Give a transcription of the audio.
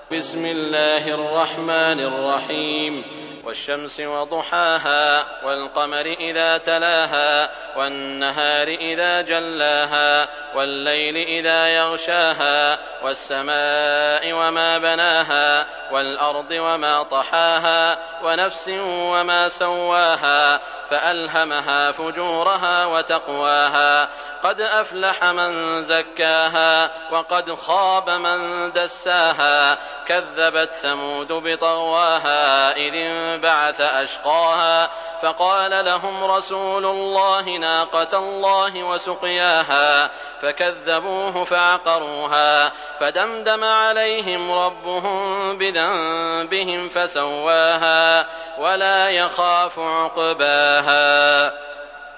بسم الله الرحمن الرحيم والشمس وضحاها والقمر إذا تلاها والنهار إذا جلاها والليل إذا يغشاها والسماء وما بناها والأرض وما طحاها ونفس وما سواها فألهمها فجورها وتقواها قد أفلح من زكاها وقد خاب من دساها كذبت ثمود بطغواها إذ انبعث أشقاها فقال لهم رسول الله ناقة الله وسقياها فكذبوه فعقروها فدمدم عليهم ربهم بذنبهم فسواها ولا يخاف عقباها.